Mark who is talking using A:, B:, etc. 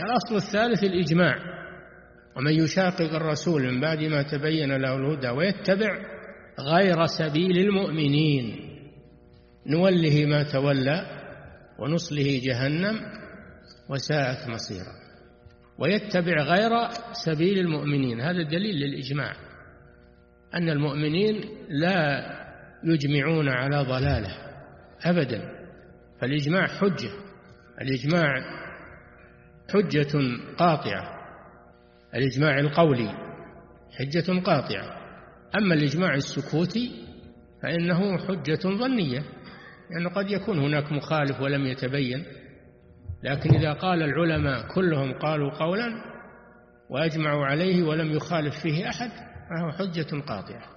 A: الأصل الثالث الإجماع. ومن يشاقق الرسول من بعد ما تبين له الهدى ويتبع غير سبيل المؤمنين نوله ما تولى ونصله جهنم وساءت مصيرا. ويتبع غير سبيل المؤمنين، هذا دليل للإجماع أن المؤمنين لا يجمعون على ضلالة أبدا. فالإجماع حجة، الإجماع حجة قاطعة، الإجماع القولي حجة قاطعة. أما الإجماع السكوتي فإنه حجة ظنية، لأنه قد يكون هناك مخالف ولم يتبين، لكن إذا قال العلماء كلهم قالوا قولا وأجمعوا عليه ولم يخالف فيه أحد فهو حجة قاطعة.